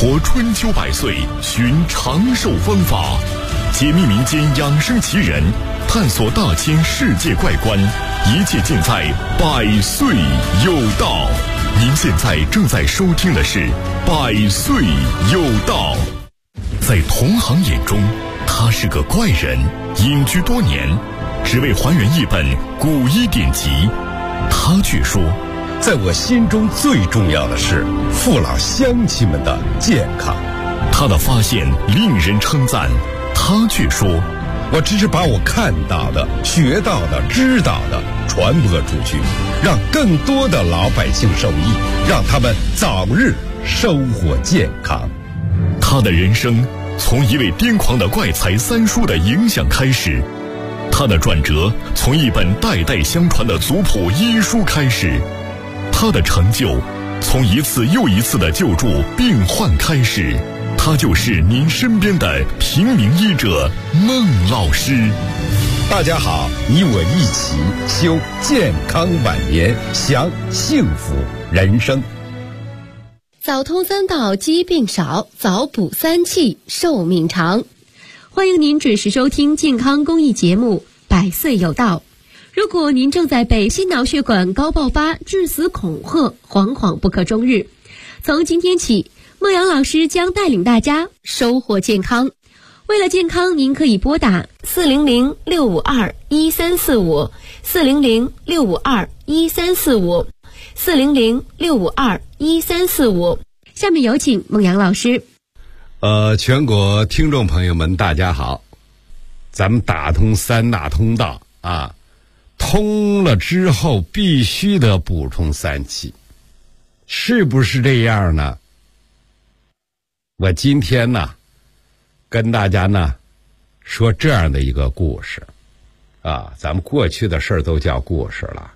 活春秋百岁，寻长寿方法，解密民间养生奇人，探索大千世界怪观，一切尽在百岁有道。您现在正在收听的是百岁有道。在同行眼中，他是个怪人，隐居多年，只为还原一本古医典籍。他却说， 在我心中最重要的是父老乡亲们的健康。 他的发现令人称赞，他却说， 我只是把我看到的、学到的、知道的传播出去，让更多的老百姓受益，让他们早日收获健康。 他的人生从一位癫狂的怪才三叔的影响开始，他的转折从一本代代相传的族谱医书开始，他的成就从一次又一次的救助病患开始。他就是您身边的平民医者孟老师。 大家好，你我一起修健康晚年，享幸福人生。 早通三道，疾病少；早补三气，寿命长。欢迎您准时收听健康公益节目《百岁有道》。如果您正在被心脑血管高爆发、致死恐吓，惶惶不可终日，从今天起，孟阳老师将带领大家收获健康。为了健康，您可以拨打400-652-1345 400-652-1345 400-652-1345。下面有请孟阳老师。 全国听众朋友们，大家好。咱们打通三大通道啊，通了之后必须得补充三气，是不是这样呢？我今天呢，跟大家呢说这样的一个故事啊，咱们过去的事儿都叫故事了。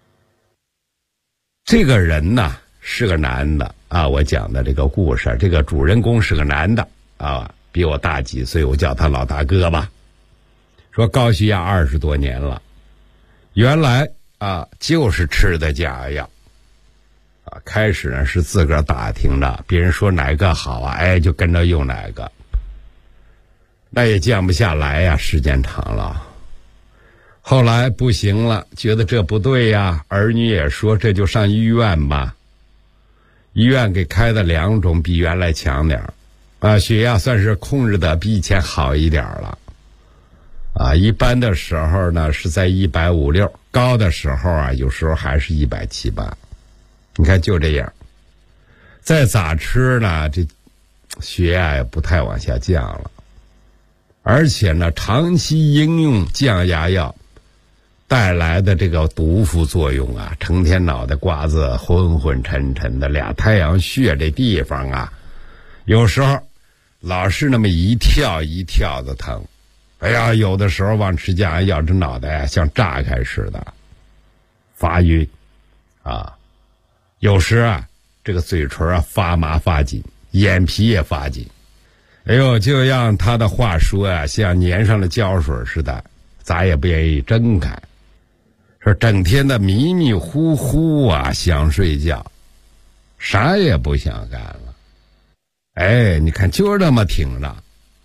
这个人呢是个男的啊，我讲的这个故事，这个主人公是个男的啊，比我大几岁，我叫他老大哥吧。说高血压20多年了，原来啊就是吃的假药。开始呢是自个儿打听着，别人说哪个好啊，哎，就跟着用哪个，那也降不下来呀，时间长了。后来不行了，觉得这不对呀，儿女也说这就上医院吧。医院给开的2种，比原来强点啊，血压算是控制的比以前好一点了。啊，一般的时候呢是在150-160，高的时候啊有时候还是170-180。你看就这样，再咋吃呢，这血压也不太往下降了，而且呢长期应用降压药带来的这个毒副作用啊，成天脑袋瓜子昏昏沉沉的，俩太阳穴这地方啊，有时候老是那么一跳一跳的疼。哎呀，有的时候忘吃降压药，这脑袋啊像炸开似的，发晕啊。有时啊这个嘴唇啊发麻发紧，眼皮也发紧，哎呦，就让他的话说啊，像粘上了胶水似的，咋也不愿意睁开，说整天的迷迷糊糊啊，想睡觉，啥也不想干了。哎，你看就这么挺着，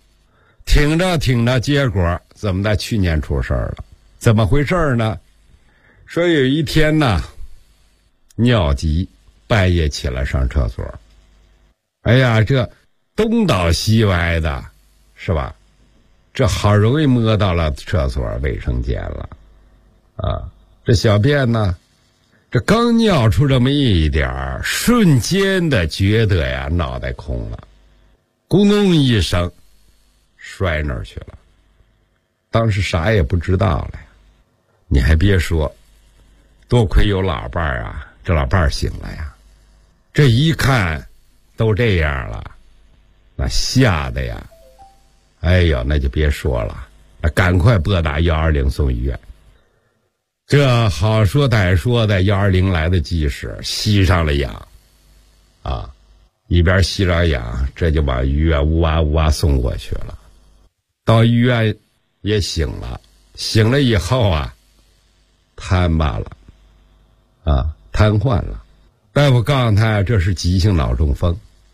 结果怎么的？去年出事了。怎么回事呢？说有一天呢，尿急，半夜起来上厕所，哎呀，这东倒西歪的，是吧？这好容易摸到了厕所卫生间了啊！这小便呢，这刚尿出这么一点儿，瞬间的觉得呀脑袋空了，咕咚一声摔那儿去了。当时啥也不知道了呀。你还别说，多亏有老伴儿啊，这老伴儿醒了呀，这一看都这样了，那吓得呀，哎呦，那就别说了，那赶快拨打120送医院。这好说歹说的120来的及时，吸上了氧啊，一边吸着氧，这就往医院呜哇呜哇送过去了。到医院也醒了，醒了以后啊瘫巴了啊，瘫痪了。大夫告诉他这是急性脑中风，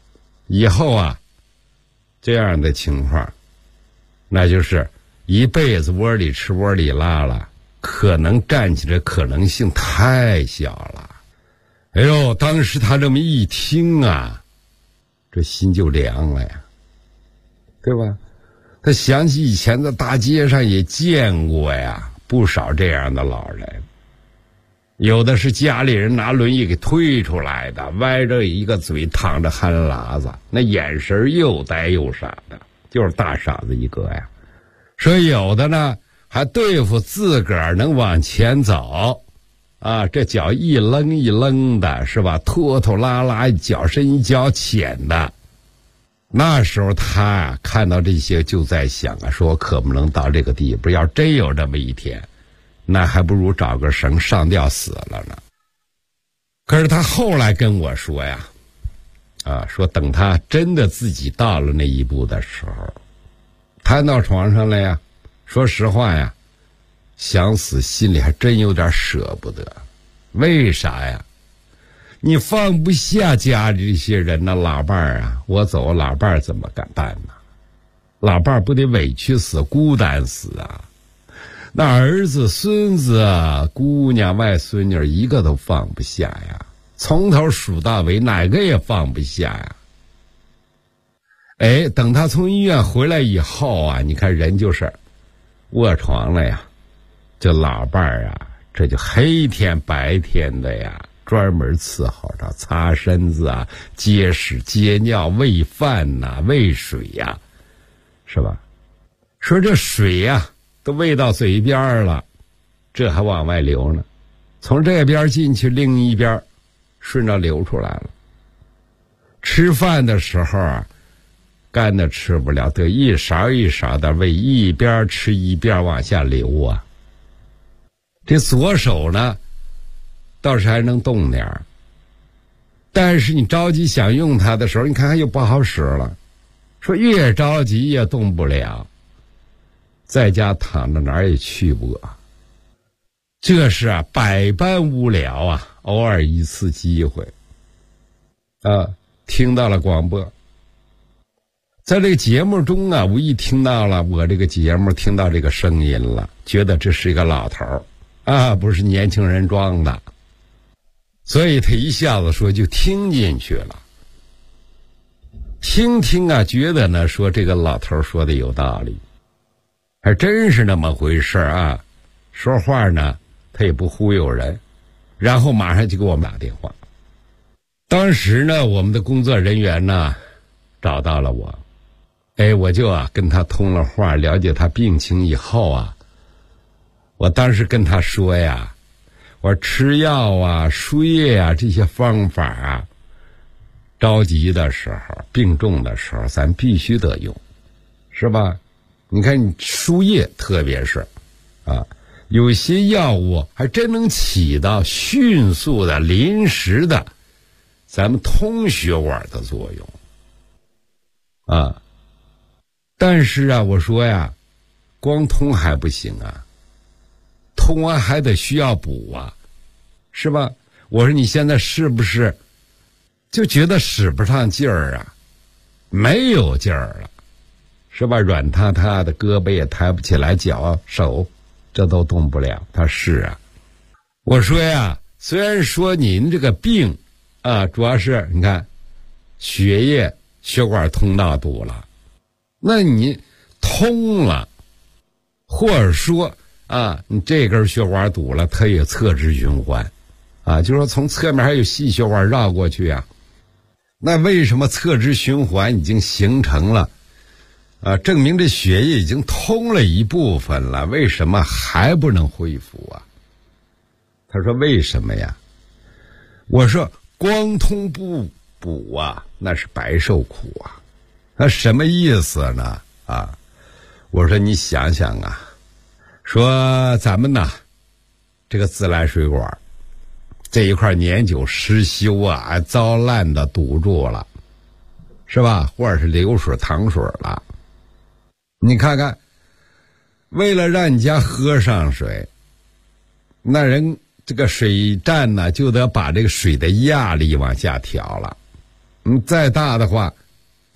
以后啊，这样的情况，那就是一辈子窝里吃窝里拉了，可能站起来可能性太小了。哎呦，当时他这么一听啊，这心就凉了呀，对吧？他想起以前在大街上也见过呀，不少这样的老人，有的是家里人拿轮椅给推出来的，歪着一个嘴，淌着汗喇子，那眼神又呆又傻的，就是大傻子一个呀。说有的呢还对付自个儿能往前走啊，这脚一扔一扔的，是吧？拖拖拉拉，脚深一脚浅的。那时候他啊看到这些就在想啊，说我可不能到这个地步，要真有这么一天，那还不如找个绳上吊死了呢。可是他后来跟我说呀，说等他真的自己到了那一步的时候，瘫到床上了呀，说实话呀，想死心里还真有点舍不得。为啥呀？你放不下家里这些人呢，老伴儿啊，我走老伴儿怎么敢办呢？老伴儿不得委屈死孤单死啊，那儿子孙子姑娘外孙女一个都放不下呀，从头数到尾哪个也放不下呀。哎，等他从医院回来以后啊，你看人就是卧床了呀，这老伴儿啊，这就黑天白天的呀，专门伺候着擦身子啊，接屎接尿，喂饭呐，喂水呀，是吧？说这水呀都喂到嘴边了，这还往外流呢，从这边进去，另一边顺着流出来了。吃饭的时候啊，干的吃不了，得一勺一勺的喂，一边吃一边往下流啊。这左手呢倒是还能动点儿，但是你着急想用它的时候，你看又不好使了，说越着急也动不了，在家躺着哪儿也去不了。这是啊百般无聊啊，偶尔一次机会听到了广播，在这个节目中啊，无意听到了我这个节目，听到这个声音了，觉得这是一个老头啊，不是年轻人装的，所以他一下子说就听进去了。听啊，觉得呢说这个老头说的有道理，还真是那么回事啊。说话呢他也不忽悠人，然后马上就给我们打电话。当时呢我们的工作人员呢找到了我，我就跟他通了话，了解他病情以后啊，我当时跟他说呀，我吃药啊输液啊这些方法啊，着急的时候病重的时候咱必须得用，是吧？你看你输液特别是有些药物还真能起到迅速的临时的咱们通血管的作用但是啊我说呀，光通还不行啊，通完还得需要补啊，是吧？我说你现在是不是就觉得使不上劲儿啊，没有劲儿了，是吧？软塌塌的，胳膊也抬不起来，脚手这都动不了。他是啊，我说呀，虽然说您这个病主要是你看血液血管通道堵了，那你通了，或者说你这根血管堵了，它也侧支循环就是说从侧面还有细血管绕过去啊。那为什么侧支循环已经形成了证明这血液已经通了一部分了，为什么还不能恢复啊？他说为什么呀？我说光通不补那是白受苦啊。那什么意思呢？我说你想想说咱们呢这个自来水管这一块年久失修糟烂的堵住了，是吧？或者是流水淌水了，你看看为了让你家喝上水，那人这个水站呢就得把这个水的压力往下调了，再大的话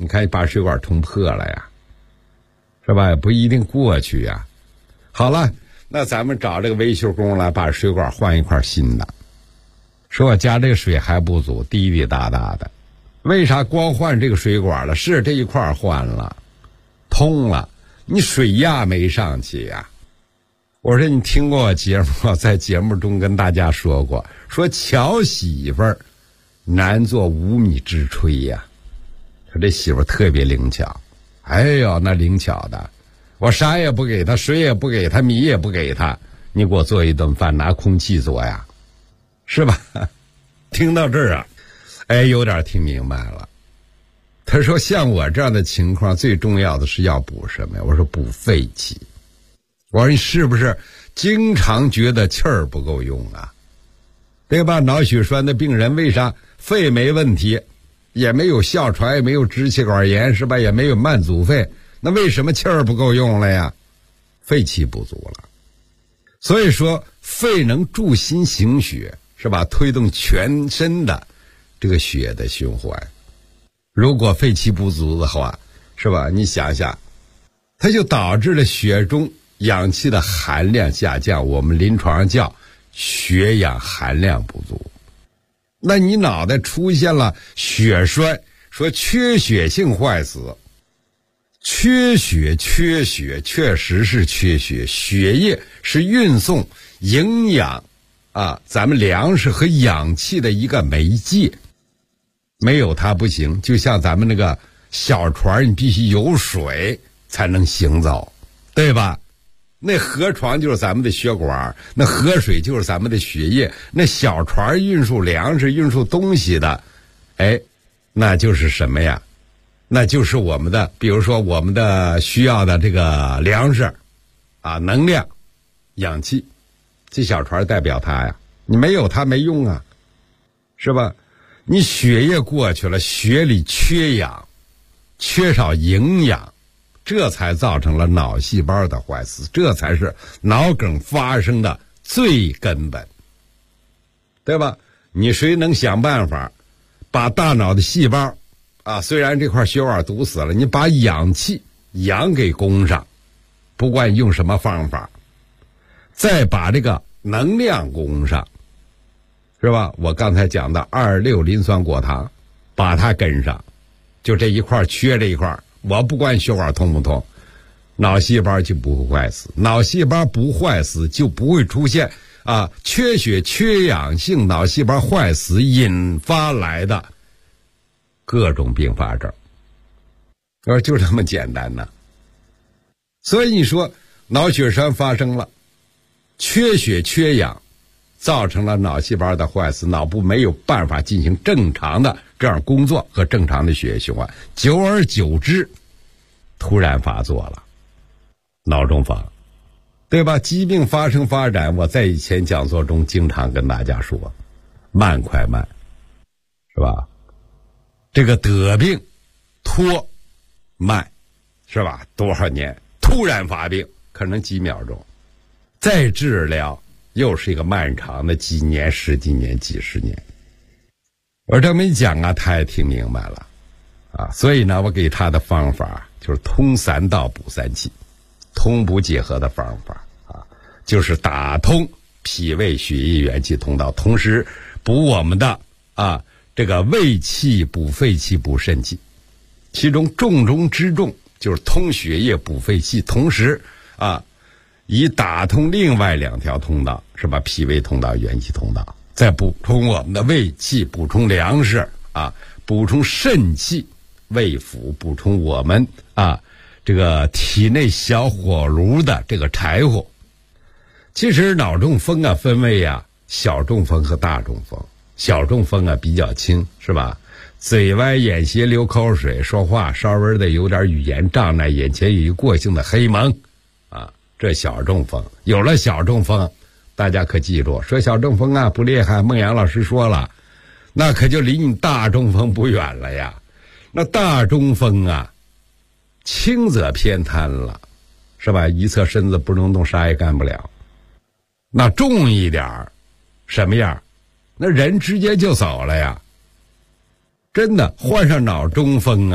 你看把水管通破了呀，是吧？不一定过去呀。好了，那咱们找这个维修工来把水管换一块新的。说我家这个水还不足，滴滴答答的，为啥光换这个水管了？是这一块换了，通了，你水压没上去呀。我说你听过我节目，在节目中跟大家说过，说巧媳妇儿难做无米之炊呀。说这媳妇儿特别灵巧，哎呦那灵巧的，我啥也不给她，水也不给她，米也不给她，你给我做一顿饭拿空气做呀，是吧？听到这儿啊，哎，有点听明白了。他说像我这样的情况，最重要的是要补什么呀？我说补肺气。我说你是不是经常觉得气儿不够用啊？对吧？脑血栓的病人为啥肺没问题，也没有哮喘，也没有支气管炎，是吧？也没有慢阻肺，那为什么气儿不够用了呀？肺气不足了。所以说肺能助心行血，是吧？推动全身的这个血的循环。如果肺气不足的话，是吧？你想想，它就导致了血中氧气的含量下降，我们临床上叫血氧含量不足。那你脑袋出现了血栓，说缺血性坏死，缺血确实是缺血，血液是运送营养咱们粮食和氧气的一个媒介，没有它不行。就像咱们那个小船，你必须有水才能行走，对吧？那河床就是咱们的血管，那河水就是咱们的血液，那小船运输粮食运输东西的，那就是什么呀？那就是我们的，比如说我们的需要的这个粮食能量、氧气，这小船代表它呀，你没有它没用啊，是吧？你血液过去了，血里缺氧，缺少营养，这才造成了脑细胞的坏死，这才是脑梗发生的最根本，对吧？你谁能想办法把大脑的细胞虽然这块血管堵死了，你把氧给供上，不管用什么方法，再把这个能量供上，是吧？我刚才讲的2,6磷酸果糖，把它跟上，就这一块缺这一块，我不管血管通不通，脑细胞就不会坏死。脑细胞不坏死，就不会出现缺血缺氧性脑细胞坏死引发来的各种并发症。我说就这么简单呢。所以你说脑血栓发生了，缺血缺氧，造成了脑细胞的坏死，脑部没有办法进行正常的这样工作和正常的血液循环，久而久之突然发作了脑中风，对吧？疾病发生发展，我在以前讲座中经常跟大家说，慢快慢，是吧？这个得病拖慢，是吧？多少年突然发病，可能几秒钟，再治疗又是一个漫长的几年、十几年、几十年。我这么一讲他也听明白了所以呢，我给他的方法就是通3道补3气，通补结合的方法就是打通脾胃血液元气通道，同时补我们的这个胃气、补肺气、补肾气，其中重中之重就是通血液、补肺气，同时以打通另外2条通道，是吧？脾胃通道、元气通道，再补充我们的胃气，补充粮食补充肾气，胃腑，补充我们这个体内小火炉的这个柴火。其实脑中风分为小中风和大中风。小中风比较轻，是吧？嘴歪眼斜流口水，说话稍微的有点语言障碍，眼前有一过性的黑蒙这小中风。有了小中风，大家可记住，说小中风不厉害，孟阳老师说了，那可就离你大中风不远了呀。那大中风轻则偏瘫了，是吧？一侧身子不能动，啥也干不了。那重一点什么样？那人直接就走了呀。真的患上脑中风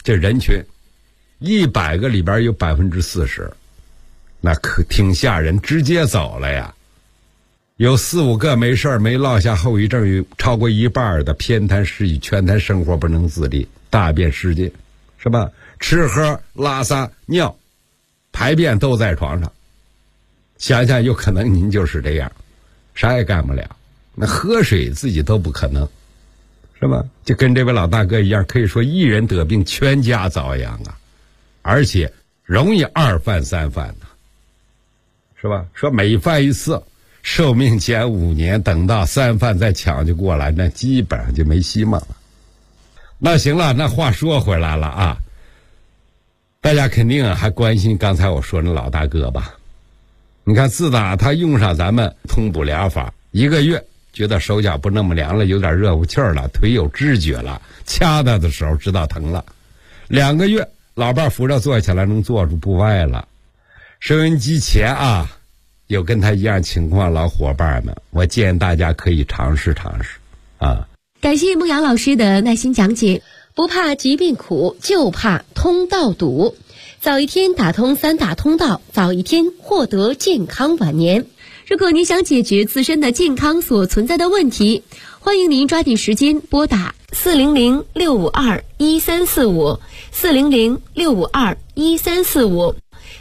这人群100个里边有40%，那可挺吓人，直接走了呀。有4、5个没事没落下后遗症，有超过1半的偏瘫失忆、全瘫生活不能自理、大便失禁，是吧？吃喝拉撒尿排便都在床上，想想有可能您就是这样，啥也干不了，那喝水自己都不可能，是吧？就跟这位老大哥一样，可以说一人得病全家遭殃啊，而且容易2犯3犯的，是吧？说每犯一次寿命减5年，等到3犯再抢救过来，那基本上就没希望了。那行了，那话说回来了啊，大家肯定还关心刚才我说那老大哥吧？你看，自打他用上咱们通补疗法1个月，觉得手脚不那么凉了，有点热乎气儿了，腿有知觉了，掐他的时候知道疼了。2个月，老伴扶着坐起来能坐住不歪了。收音机前啊，有跟他一样情况老伙伴们，我建议大家可以尝试尝试啊。 感谢孟阳老师的耐心讲解。不怕疾病苦，就怕通道堵。早一天打通3大通道，早一天获得健康晚年。如果您想解决自身的健康所存在的问题，欢迎您抓紧时间拨打400-652-1345 400-652-1345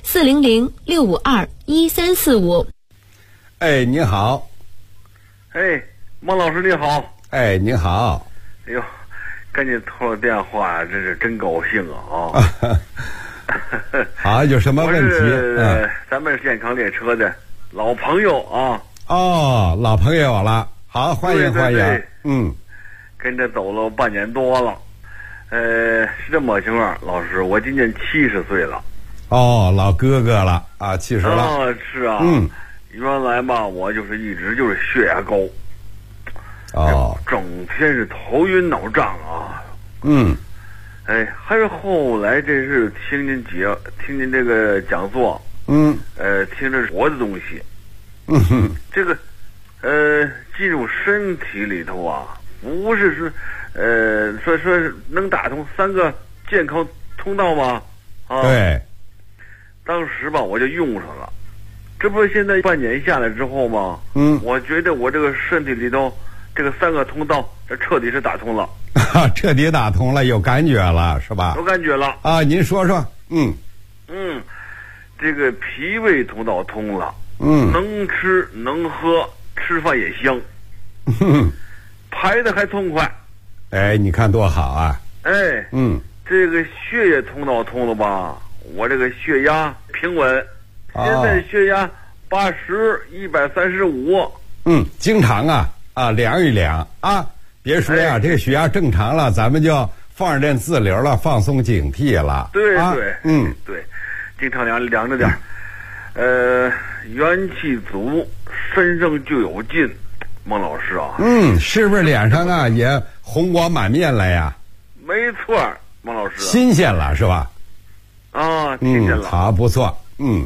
400-652-1345。 哎，你好。 哎，孟老师你好。 哎，你好。 哎呦，赶紧通了电话，这是真高兴啊！ 好，有什么问题？ 我是咱们健康列车的老朋友啊。 哦，老朋友了，好，欢迎欢迎。 对， 嗯， 跟着走了半年多了。是这么情况，老师，我今年70岁了。 哦，老哥哥了啊，70了。 啊，是啊。 嗯， 原来吧，我就是一直就是血压高。 哦， 整天是头晕脑胀啊。 嗯， 哎，还是后来这是听您这个讲座，听着活的东西，这个进入身体里头啊，不是说能打通3个健康通道吗？啊， 对， 当时吧我就用上了，这不是现在半年下来之后吗？我觉得我这个身体里头这个3个通道，这彻底是打通了。 彻底打通了，有感觉了是吧？ 有感觉了啊！您说说， 这个脾胃通道通了，能吃能喝，吃饭也香，排的还痛快。 哎，你看多好啊！ 哎，这个血液通道通了吧？我这个血压平稳，现在血压80/135。 经常量一量啊。别说呀，这个血压正常了，咱们就放任自流了，放松警惕了。 对，对，经常量着点。元气足，身上就有劲。孟老师啊， 是不是脸上也红光满面了呀？ 没错，孟老师。 新鲜了是吧？ 啊，新鲜了。 好，不错。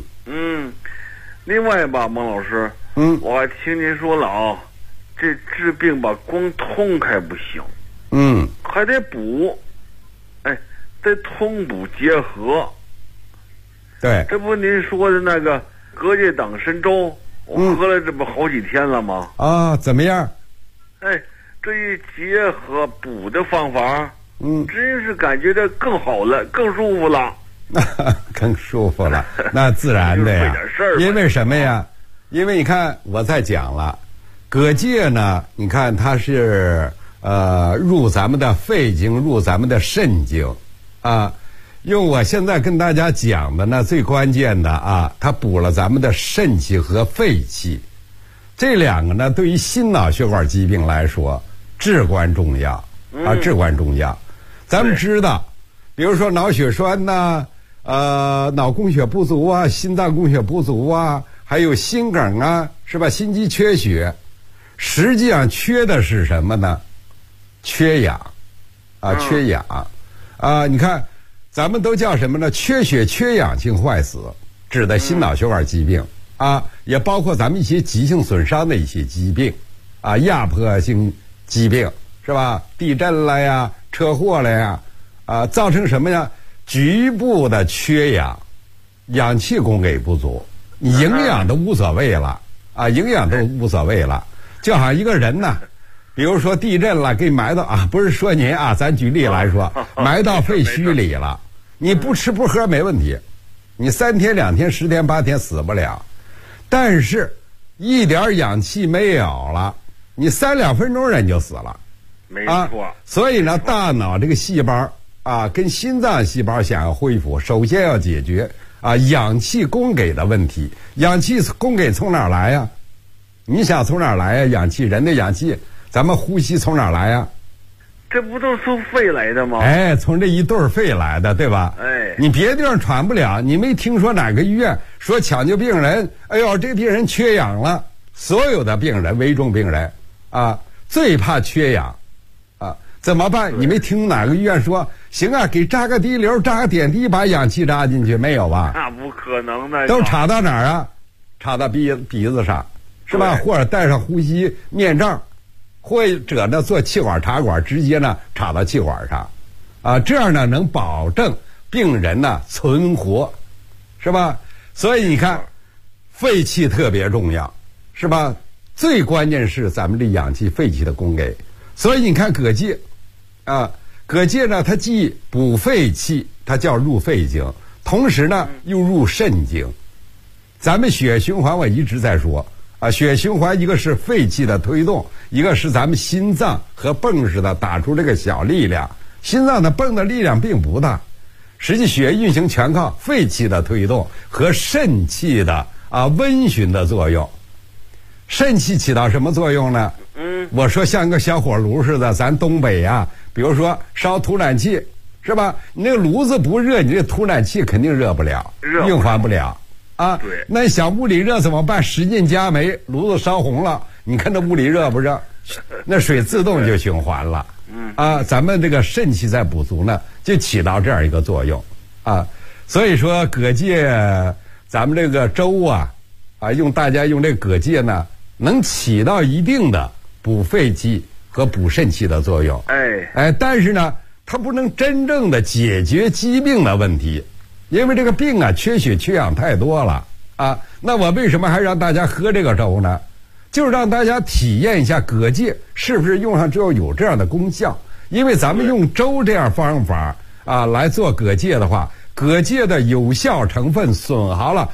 另外吧，孟老师，我还听您说了啊。这治病吧，光通开不行，还得补，得通补结合。 对， 这不您说的那个隔夜党参粥，我喝了这不好几天了吗？ 啊，怎么样？ 这一结合补的方法，真是感觉这更好了，更舒服了。 更舒服了，那自然的呀。因为什么呀？因为你看我在讲了。蛤蚧呢？你看它是入咱们的肺经，入咱们的肾经，用我现在跟大家讲的呢，最关键的它补了咱们的肾气和肺气，这2个呢，对于心脑血管疾病来说至关重要至关重要。咱们知道，比如说脑血栓呐，脑供血不足啊，心脏供血不足啊，还有心梗啊，是吧？心肌缺血。实际上缺的是什么呢？缺氧缺氧你看咱们都叫什么呢？缺血缺氧性坏死，指的心脑血管疾病也包括咱们一些急性损伤的一些疾病压迫性疾病，是吧？地震了呀，车祸了呀造成什么呢？局部的缺氧，氧气供给不足，你营养都无所谓了营养都无所谓了。就好像一个人呢，比如说地震了，给你埋到不是说您咱举例来说，埋到废墟里了，你不吃不喝没问题，你3天2天10天8天死不了，但是一点氧气没有了，你3-2分钟人就死了。 没错。 所以呢，大脑这个细胞跟心脏细胞想要恢复，首先要解决氧气供给的问题。氧气供给从哪儿来呀？你想从哪儿来呀？氧气，人的氧气，咱们呼吸从哪儿来呀？ 这不都从肺来的吗？ 从这一对肺来的，对吧？你别的地方喘不了，你没听说哪个医院说抢救病人，这个病人缺氧了。所有的病人，危重病人最怕缺氧怎么办？你没听哪个医院说行给扎个滴流，扎个点滴，把氧气扎进去？没有吧？ 那不可能的。 都插到哪儿插到鼻子上，是吧？或者戴上呼吸面罩，或者呢做气管插管，直接呢插到气管上这样呢能保证病人呢存活，是吧？所以你看废气特别重要，是吧？最关键是咱们这氧气废气的供给。所以你看蛤蚧蛤蚧呢，它既补肺气，它叫入肺经，同时呢又入肾经。咱们血液循环我一直在说血液循环，一个是肺气的推动，一个是咱们心脏和泵似的打出这个小力量。心脏的泵的力量并不大，实际血液运行全靠肺气的推动和肾气的温煦的作用。肾气起到什么作用呢？我说像个小火炉似的，咱东北比如说烧土壤气，是吧？你那个炉子不热，你这土壤气肯定热不了，运环不了对。 那想屋里热怎么办？使劲加煤，炉子烧红了，你看这屋里热不热？那水自动就循环了。咱们这个肾气在补足呢，就起到这样一个作用所以说蛤蚧，咱们这个粥大家用这个蛤蚧呢，能起到一定的补肺气和补肾气的作用。但是呢，它不能真正的解决疾病的问题，因为这个病缺血缺氧太多了那我为什么还让大家喝这个粥呢？就是让大家体验一下蛤蚧是不是用上之后有这样的功效。因为咱们用粥这样方法来做蛤蚧的话，蛤蚧的有效成分损耗了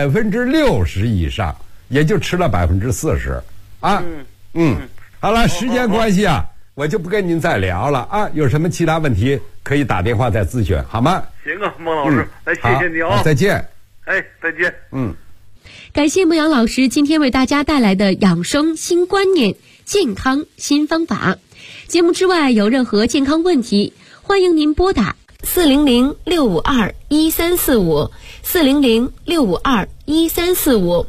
60%以上，也就吃了40%好了，时间关系我就不跟您再聊了有什么其他问题可以打电话再咨询，好吗？ 行孟老师，谢谢你再见。 再见。 感谢牧羊老师今天为大家带来的养生新观念、健康新方法。节目之外有任何健康问题，欢迎您拨打400-652-1345 400-652-1345。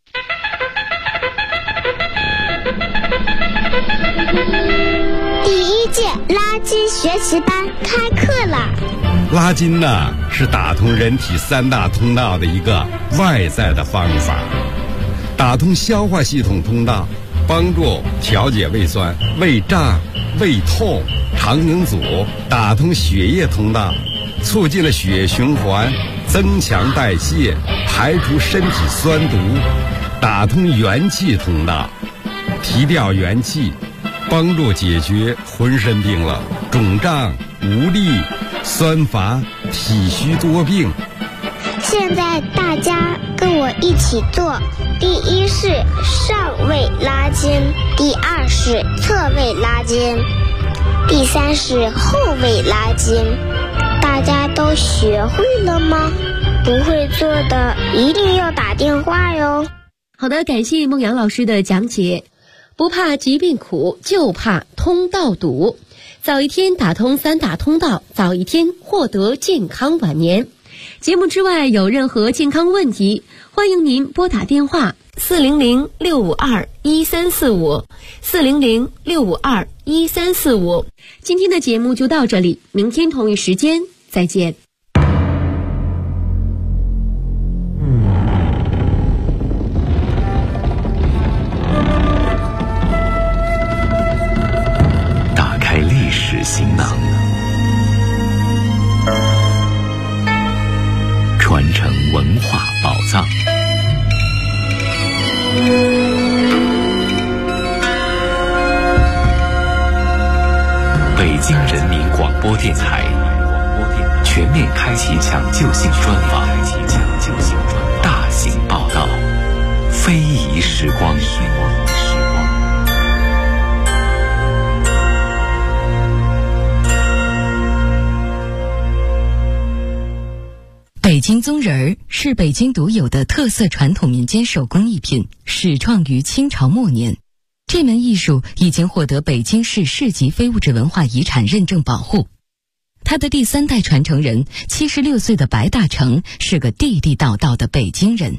第1届拉筋学习班开课了。 拉筋呢，是打通人体3大通道的一个外在的方法，打通消化系统通道，帮助调节胃酸、胃胀、胃痛、肠梗阻；打通血液通道，促进了血液循环，增强代谢，排除身体酸毒；打通元气通道，提调元气，帮助解决浑身病了、肿胀、无力、酸乏、体虚多病。 现在大家跟我一起做，第1是上位拉筋，第2是侧位拉筋，第3是后位拉筋。大家都学会了吗？不会做的一定要打电话哟。 好的，感谢孟阳老师的讲解。不怕疾病苦，就怕通道堵。早一天打通3大通道，早一天获得健康晚年。节目之外有任何健康问题，欢迎您拨打电话400-652-1345 400-652-1345。今天的节目就到这里，明天同一时间再见。 打开历史行囊， 京人民广播电台全面开启抢救性专访，大型报道，非遗时光。 北京宗人儿是北京独有的特色传统民间手工艺品，始创于清朝末年。这门艺术已经获得北京市市级非物质文化遗产认证保护。他的第3代传承人76岁的白大成是个地地道道的北京人。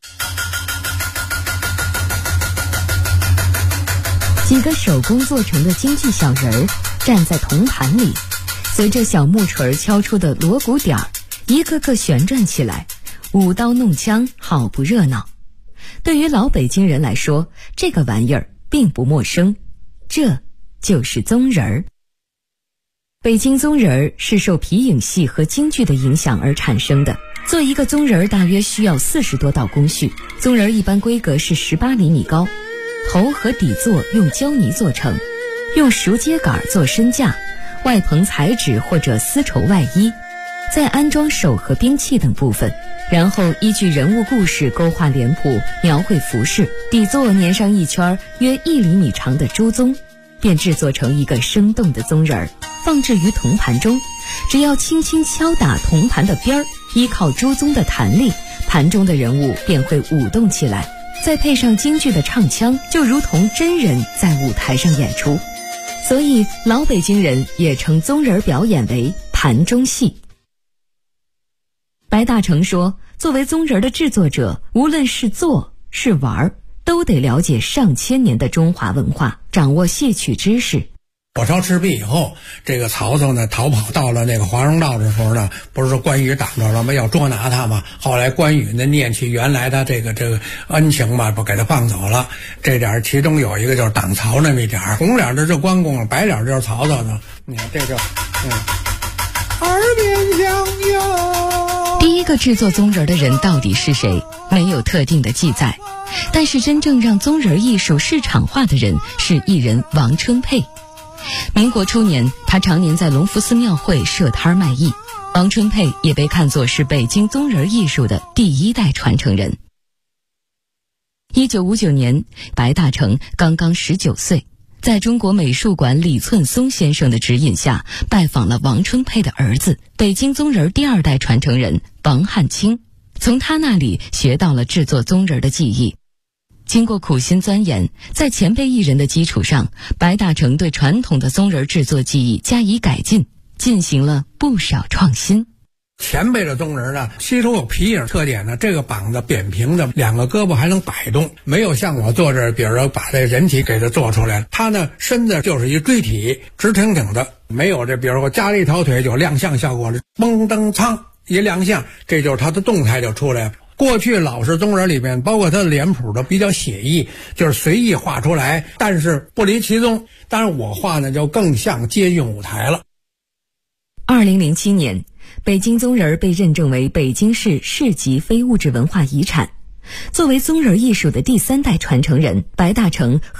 几个手工做成的京剧小人儿站在铜盘里，随着小木锤敲出的锣鼓点儿，一个个旋转起来，舞刀弄枪，好不热闹。对于老北京人来说，这个玩意儿并不陌生，这就是宗人儿。北京宗人儿是受皮影戏和京剧的影响而产生的。做一个宗人儿大约需要40多道工序，宗人儿一般规格是18厘米高，头和底座用胶泥做成，用熟秸秆做身架，外棚彩纸或者丝绸外衣，再安装手和兵器等部分，然后依据人物故事勾画脸谱，描绘服饰，底座粘上一圈约1厘米长的猪鬃，便制作成一个生动的宗人儿，放置于铜盘中。只要轻轻敲打铜盘的边儿，依靠猪鬃的弹力，盘中的人物便会舞动起来，再配上京剧的唱腔，就如同真人在舞台上演出。所以老北京人也称宗人表演为盘中戏。白大成说，作为宗人的制作者，无论是做是玩，都得了解上千年的中华文化，掌握戏曲知识。 火烧赤壁以后，这个曹操呢逃跑到了那个华容道的时候呢，不是说关羽挡着了吗？要捉拿他嘛。后来关羽呢念起原来他这个恩情嘛，不给他放走了。这点其中有一个就是挡曹那么一点，红脸的就关公，白脸就是曹操呢。你看这就耳边响哟。 第一个制作宗人的人到底是谁？没有特定的记载。但是真正让宗人艺术市场化的人是艺人王春佩。民国初年，他常年在隆福寺庙会设摊卖艺。王春佩也被看作是北京宗人艺术的第1代传承人。1959年，白大成刚刚19岁，在中国美术馆李寸松先生的指引下，拜访了王春佩的儿子，北京宗人第2代传承人王汉卿，从他那里学到了制作宗人的技艺。经过苦心钻研，在前辈艺人的基础上，白大成对传统的宗人制作技艺加以改进，进行了不少创新。 前辈的宗人呢，吸收有皮影特点呢，这个膀子扁平的，2个胳膊还能摆动，没有像我做这，比如说把这人体给它做出来，他呢身子就是一锥体，直挺挺的，没有这比如说加了一条腿就亮相效果了，嘣噔苍一亮相，这就是他的动态就出来了。过去老式宗人里面，包括他的脸谱都比较写意，就是随意画出来，但是不离其宗。当然我画呢就更像接近舞台了。 2007年，北京宗人被认证为北京市市级非物质文化遗产。作为宗人艺术的第3代传承人，白大成